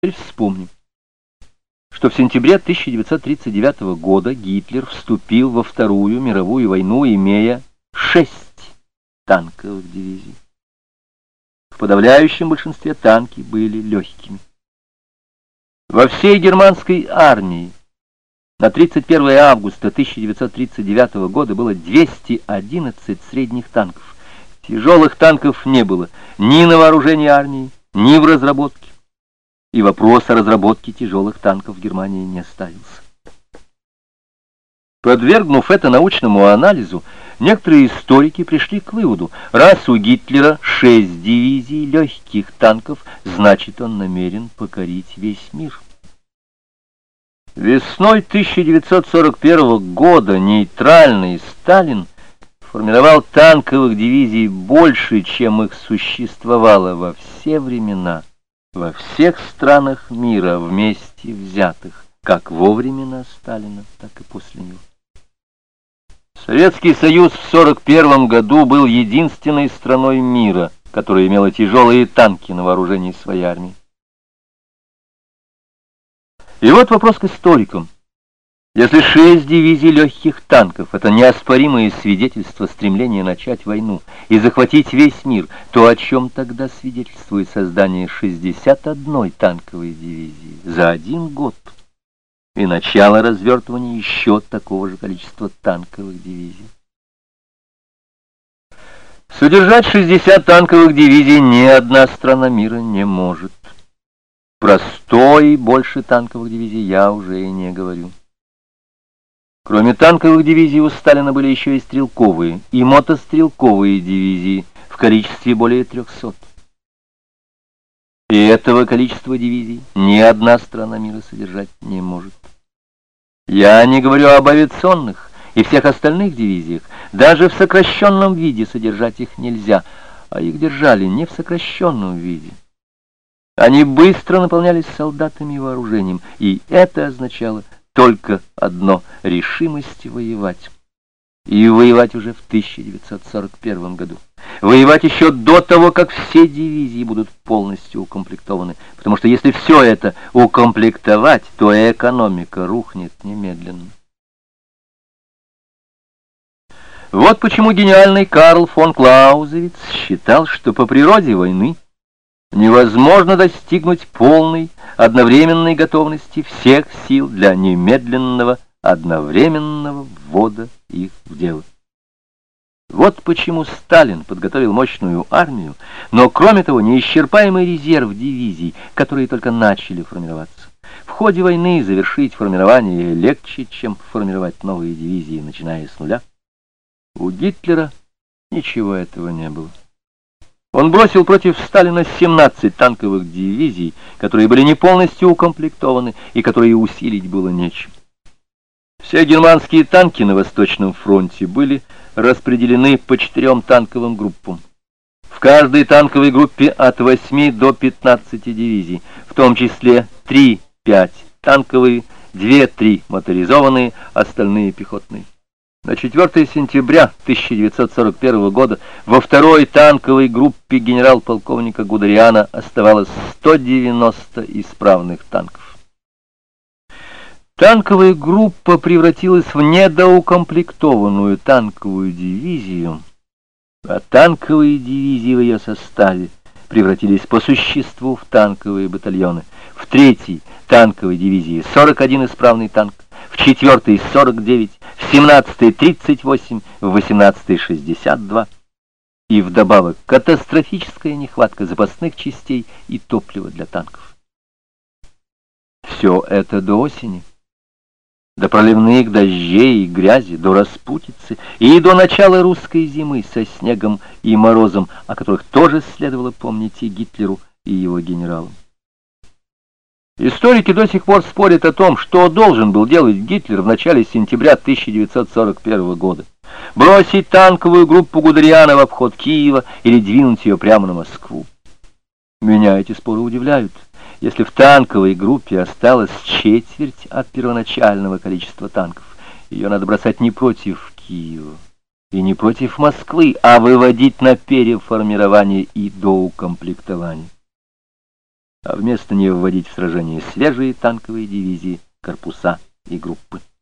Теперь вспомним, что в сентябре 1939 года Гитлер вступил во Вторую мировую войну, имея 6 танковых дивизий. В подавляющем большинстве танки были легкими. Во всей германской армии на 31 августа 1939 года было 211 средних танков. Тяжелых танков не было ни на вооружении армии, ни в разработке. И вопрос о разработке тяжелых танков в Германии не ставился. Подвергнув это научному анализу, некоторые историки пришли к выводу: раз у Гитлера 6 дивизий легких танков, значит, он намерен покорить весь мир. Весной 1941 года нейтральный Сталин формировал танковых дивизий больше, чем их существовало во все времена, во всех странах мира вместе взятых, как во времена Сталина, так и после него. Советский Союз в 1941 году был единственной страной мира, которая имела тяжелые танки на вооружении своей армии. И вот вопрос к историкам. Если 6 дивизий легких танков — это неоспоримое свидетельство стремления начать войну и захватить весь мир, то о чем тогда свидетельствует создание 61 танковой дивизии за 1 год и начало развертывания еще такого же количества танковых дивизий? Содержать 60 танковых дивизий ни одна страна мира не может. Про 100 и больше танковых дивизий я уже и не говорю. Кроме танковых дивизий у Сталина были еще и стрелковые и мотострелковые дивизии в количестве более 300. И этого количества дивизий ни одна страна мира содержать не может. Я не говорю об авиационных и всех остальных дивизиях. Даже в сокращенном виде содержать их нельзя, а их держали не в сокращенном виде. Они быстро наполнялись солдатами и вооружением, и это означало только одно — решимость воевать. И воевать уже в 1941 году. Воевать еще до того, как все дивизии будут полностью укомплектованы. Потому что если все это укомплектовать, то экономика рухнет немедленно. Вот почему гениальный Карл фон Клаузевиц считал, что по природе войны невозможно достигнуть полной одновременной готовности всех сил для немедленного одновременного ввода их в дело. Вот почему Сталин подготовил мощную армию, но кроме того неисчерпаемый резерв дивизий, которые только начали формироваться. В ходе войны завершить формирование легче, чем формировать новые дивизии, начиная с нуля. У Гитлера ничего этого не было. Он бросил против Сталина 17 танковых дивизий, которые были не полностью укомплектованы и которые усилить было нечем. Все германские танки на Восточном фронте были распределены по 4 танковым группам. В каждой танковой группе от 8 до 15 дивизий, в том числе 3-5 танковые, 2-3 моторизованные, остальные пехотные. На 4 сентября 1941 года во 2-й танковой группе генерал-полковника Гудериана оставалось 190 исправных танков. Танковая группа превратилась в недоукомплектованную танковую дивизию, а танковые дивизии в ее составе превратились по существу в танковые батальоны. В 3-й танковой дивизии 41 исправный танк, в 4-й 49, в 17-й 38, в 18-й 62. И вдобавок катастрофическая нехватка запасных частей и топлива для танков. Все это до осени, до проливных дождей и грязи, до распутицы и до начала русской зимы со снегом и морозом, о которых тоже следовало помнить и Гитлеру, и его генералам. Историки до сих пор спорят о том, что должен был делать Гитлер в начале сентября 1941 года. Бросить танковую группу Гудериана в обход Киева или двинуть ее прямо на Москву. Меня эти споры удивляют. Если в танковой группе осталось четверть от первоначального количества танков, ее надо бросать не против Киева и не против Москвы, а выводить на переформирование и доукомплектование. а вместо нее вводить в сражение свежие танковые дивизии, корпуса и группы.